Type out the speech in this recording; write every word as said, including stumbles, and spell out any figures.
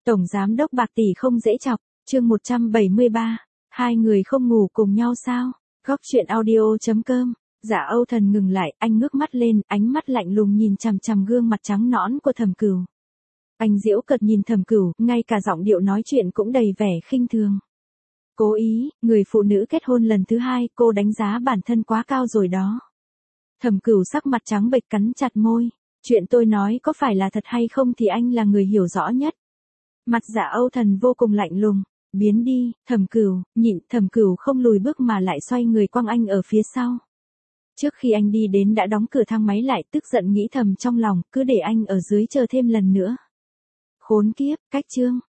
Tổng giám đốc bạc tỷ không dễ chọc, chương một trăm bảy mươi ba, hai người không ngủ cùng nhau sao? Góc truyện audio chấm com. Dạ Âu Thần ngừng lại, anh ngước mắt lên, ánh mắt lạnh lùng nhìn chằm chằm gương mặt trắng nõn của Thẩm Cửu. Anh giễu cợt nhìn Thẩm Cửu, ngay cả giọng điệu nói chuyện cũng đầy vẻ khinh thường. Cố ý, người phụ nữ kết hôn lần thứ hai, cô đánh giá bản thân quá cao rồi đó. Thẩm Cửu sắc mặt trắng bệch cắn chặt môi. Chuyện tôi nói có phải là thật hay không thì anh là người hiểu rõ nhất. Mặt Dạ Âu Thần vô cùng lạnh lùng. Biến đi, Thẩm Cửu, nhịn. Thẩm Cửu không lùi bước mà lại xoay người quăng anh ở phía sau. Trước khi anh đi đến đã đóng cửa thang máy lại, tức giận nghĩ thầm trong lòng, cứ để anh ở dưới chờ thêm lần nữa. Khốn kiếp, cách chương,